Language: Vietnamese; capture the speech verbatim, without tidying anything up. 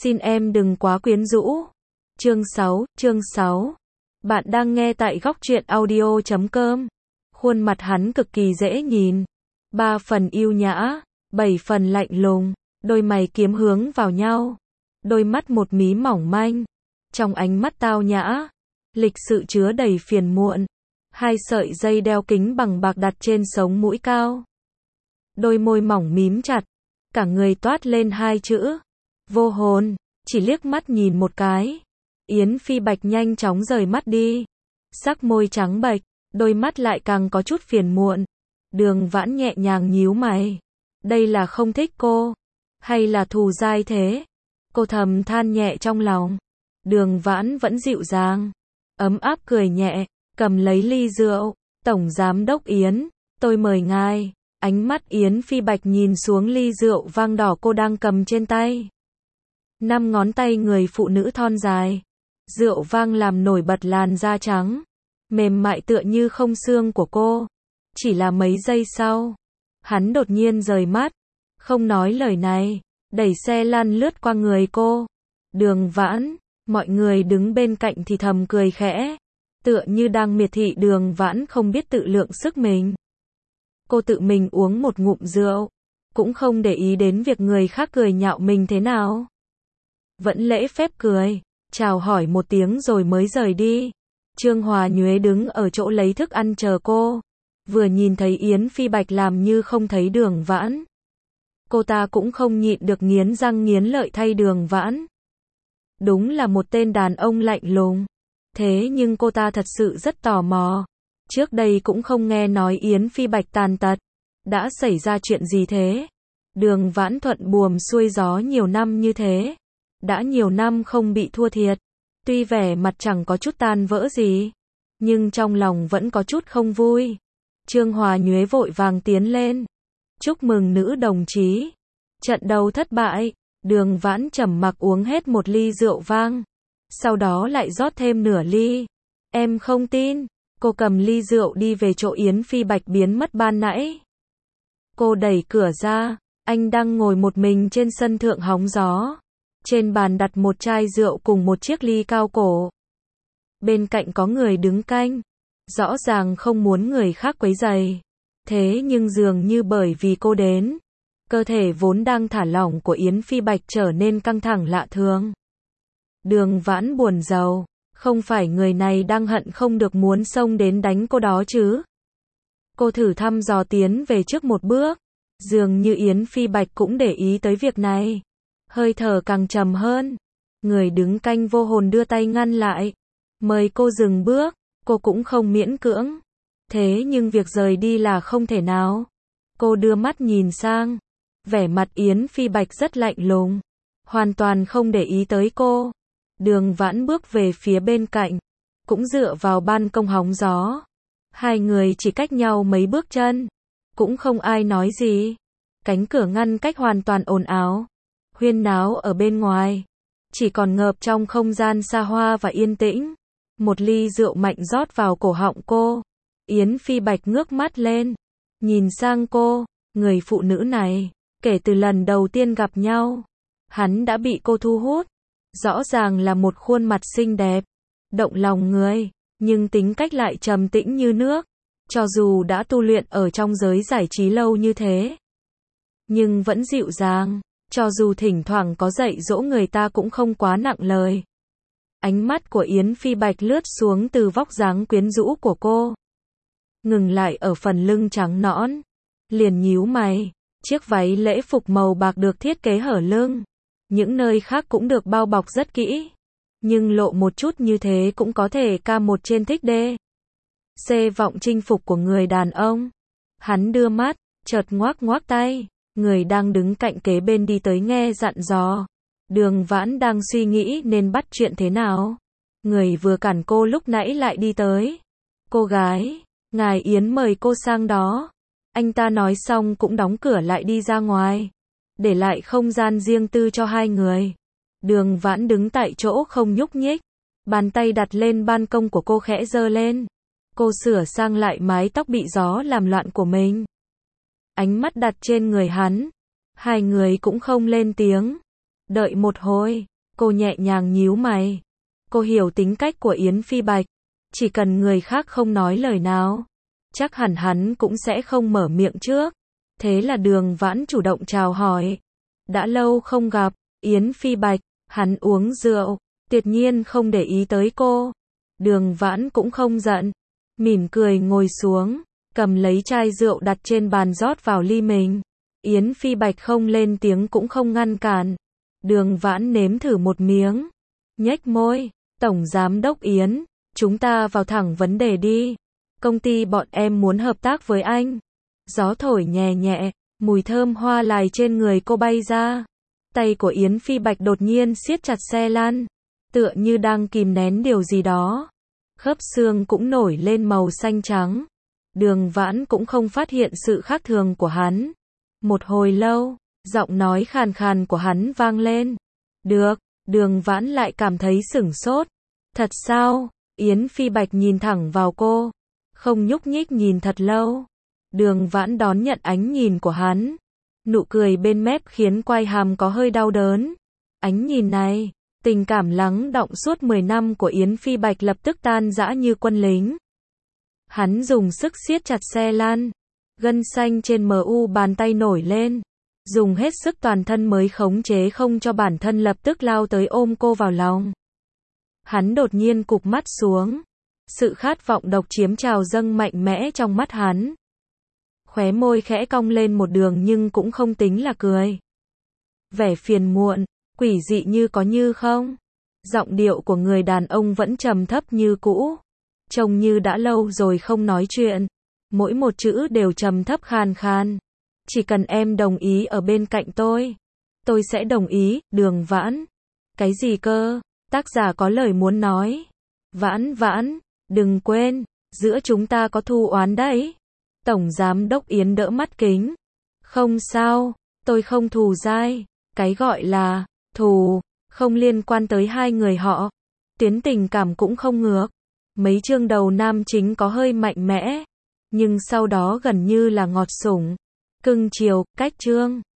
Xin em đừng quá quyến rũ. Chương sáu, chương sáu. Bạn đang nghe tại góc truyện audio chấm com. Khuôn mặt hắn cực kỳ dễ nhìn. Ba phần yêu nhã, bảy phần lạnh lùng, đôi mày kiếm hướng vào nhau. Đôi mắt một mí mỏng manh. Trong ánh mắt tao nhã, lịch sự chứa đầy phiền muộn. Hai sợi dây đeo kính bằng bạc đặt trên sống mũi cao. Đôi môi mỏng mím chặt, cả người toát lên hai chữ vô hồn. Chỉ liếc mắt nhìn một cái, Yến Phi Bạch nhanh chóng rời mắt đi. Sắc môi trắng bệch, đôi mắt lại càng có chút phiền muộn. Đường Vãn nhẹ nhàng nhíu mày. Đây là không thích cô, hay là thù dai thế? Cô thầm than nhẹ trong lòng. Đường Vãn vẫn dịu dàng, ấm áp cười nhẹ, cầm lấy ly rượu. Tổng giám đốc Yến, tôi mời ngài. Ánh mắt Yến Phi Bạch nhìn xuống ly rượu vang đỏ cô đang cầm trên tay. Năm ngón tay người phụ nữ thon dài. Rượu vang làm nổi bật làn da trắng, mềm mại tựa như không xương của cô. Chỉ là mấy giây sau, hắn đột nhiên rời mắt, không nói lời này, đẩy xe lăn lướt qua người cô. Đường Vãn, mọi người đứng bên cạnh thì thầm cười khẽ, tựa như đang miệt thị Đường Vãn không biết tự lượng sức mình. Cô tự mình uống một ngụm rượu, cũng không để ý đến việc người khác cười nhạo mình thế nào. Vẫn lễ phép cười, chào hỏi một tiếng rồi mới rời đi. Trương Hòa Nhuế đứng ở chỗ lấy thức ăn chờ cô. Vừa nhìn thấy Yến Phi Bạch làm như không thấy Đường Vãn, cô ta cũng không nhịn được nghiến răng nghiến lợi thay Đường Vãn. Đúng là một tên đàn ông lạnh lùng. Thế nhưng cô ta thật sự rất tò mò. Trước đây cũng không nghe nói Yến Phi Bạch tàn tật. Đã xảy ra chuyện gì thế? Đường Vãn thuận buồm xuôi gió nhiều năm như thế. Đã nhiều năm không bị thua thiệt. Tuy vẻ mặt chẳng có chút tan vỡ gì, nhưng trong lòng vẫn có chút không vui. Trương Hòa Nhuế vội vàng tiến lên. Chúc mừng nữ đồng chí. Trận đấu thất bại. Đường Vãn trầm mặc uống hết một ly rượu vang. Sau đó lại rót thêm nửa ly. Em không tin. Cô cầm ly rượu đi về chỗ Yến Phi Bạch biến mất ban nãy. Cô đẩy cửa ra. Anh đang ngồi một mình trên sân thượng hóng gió. Trên bàn đặt một chai rượu cùng một chiếc ly cao cổ. Bên cạnh có người đứng canh. Rõ ràng không muốn người khác quấy rầy. Thế nhưng dường như bởi vì cô đến, cơ thể vốn đang thả lỏng của Yến Phi Bạch trở nên căng thẳng lạ thường. Đường Vãn buồn rầu. Không phải người này đang hận không được muốn xông đến đánh cô đó chứ? Cô thử thăm dò tiến về trước một bước. Dường như Yến Phi Bạch cũng để ý tới việc này. Hơi thở càng trầm hơn. Người đứng canh vô hồn đưa tay ngăn lại. Mời cô dừng bước. Cô cũng không miễn cưỡng. Thế nhưng việc rời đi là không thể nào. Cô đưa mắt nhìn sang. Vẻ mặt Yến Phi Bạch rất lạnh lùng. Hoàn toàn không để ý tới cô. Đường Vãn bước về phía bên cạnh. Cũng dựa vào ban công hóng gió. Hai người chỉ cách nhau mấy bước chân. Cũng không ai nói gì. Cánh cửa ngăn cách hoàn toàn ồn ào. Huyên náo ở bên ngoài. Chỉ còn ngợp trong không gian xa hoa và yên tĩnh. Một ly rượu mạnh rót vào cổ họng cô. Yến Phi Bạch ngước mắt lên. Nhìn sang cô. Người phụ nữ này, kể từ lần đầu tiên gặp nhau, hắn đã bị cô thu hút. Rõ ràng là một khuôn mặt xinh đẹp, động lòng người, nhưng tính cách lại trầm tĩnh như nước. Cho dù đã tu luyện ở trong giới giải trí lâu như thế, nhưng vẫn dịu dàng. Cho dù thỉnh thoảng có dạy dỗ người ta cũng không quá nặng lời. Ánh mắt của Yến Phi Bạch lướt xuống từ vóc dáng quyến rũ của cô, ngừng lại ở phần lưng trắng nõn. Liền nhíu mày. Chiếc váy lễ phục màu bạc được thiết kế hở lưng. Những nơi khác cũng được bao bọc rất kỹ. Nhưng lộ một chút như thế cũng có thể ca một trên thích đê. Xê vọng chinh phục của người đàn ông. Hắn đưa mắt, chợt ngoác ngoác tay. Người đang đứng cạnh kế bên đi tới nghe dặn dò. Đường Vãn đang suy nghĩ nên bắt chuyện thế nào. Người vừa cản cô lúc nãy lại đi tới. Cô gái, ngài Yến mời cô sang đó. Anh ta nói xong cũng đóng cửa lại đi ra ngoài. Để lại không gian riêng tư cho hai người. Đường Vãn đứng tại chỗ không nhúc nhích. Bàn tay đặt lên ban công của cô khẽ giơ lên. Cô sửa sang lại mái tóc bị gió làm loạn của mình. Ánh mắt đặt trên người hắn. Hai người cũng không lên tiếng. Đợi một hồi, Cô nhẹ nhàng nhíu mày. Cô hiểu tính cách của Yến Phi Bạch. Chỉ cần người khác không nói lời nào, chắc hẳn hắn cũng sẽ không mở miệng trước. Thế là Đường Vãn chủ động chào hỏi. Đã lâu không gặp, Yến Phi Bạch. Hắn uống rượu, tuyệt nhiên không để ý tới cô. Đường Vãn cũng không giận, mỉm cười ngồi xuống, cầm lấy chai rượu đặt trên bàn rót vào ly mình. Yến Phi Bạch không lên tiếng cũng không ngăn cản. Đường Vãn nếm thử một miếng, nhếch môi. Tổng Giám đốc Yến, chúng ta vào thẳng vấn đề đi. Công ty bọn em muốn hợp tác với anh. Gió thổi nhẹ nhẹ, mùi thơm hoa lài trên người cô bay ra. Tay của Yến Phi Bạch đột nhiên siết chặt xe lăn, tựa như đang kìm nén điều gì đó. Khớp xương cũng nổi lên màu xanh trắng. Đường Vãn cũng không phát hiện sự khác thường của hắn. Một hồi lâu, giọng nói khàn khàn của hắn vang lên. Được, Đường Vãn lại cảm thấy sửng sốt. Thật sao? Yến Phi Bạch nhìn thẳng vào cô, không nhúc nhích nhìn thật lâu. Đường Vãn đón nhận ánh nhìn của hắn. Nụ cười bên mép khiến quai hàm có hơi đau đớn. Ánh nhìn này, tình cảm lắng đọng suốt mười năm của Yến Phi Bạch lập tức tan rã như quân lính. Hắn dùng sức siết chặt xe lăn. Gân xanh trên mờ u bàn tay nổi lên. Dùng hết sức toàn thân mới khống chế không cho bản thân lập tức lao tới ôm cô vào lòng. Hắn đột nhiên cụp mắt xuống. Sự khát vọng độc chiếm trào dâng mạnh mẽ trong mắt hắn. Khóe môi khẽ cong lên một đường nhưng cũng không tính là cười. Vẻ phiền muộn, quỷ dị như có như không. Giọng điệu của người đàn ông vẫn trầm thấp như cũ. Trông như đã lâu rồi không nói chuyện. Mỗi một chữ đều trầm thấp khàn khàn. Chỉ cần em đồng ý ở bên cạnh tôi, tôi sẽ đồng ý. Đường Vãn. Cái gì cơ? Tác giả có lời muốn nói. Vãn Vãn, đừng quên, giữa chúng ta có thù oán đấy. Tổng Giám đốc Yến đỡ mắt kính. Không sao, tôi không thù dai. Cái gọi là thù, không liên quan tới hai người họ. Tuyến tình cảm cũng không ngược. Mấy chương đầu nam chính có hơi mạnh mẽ, nhưng sau đó gần như là ngọt sủng, cưng chiều. Cách chương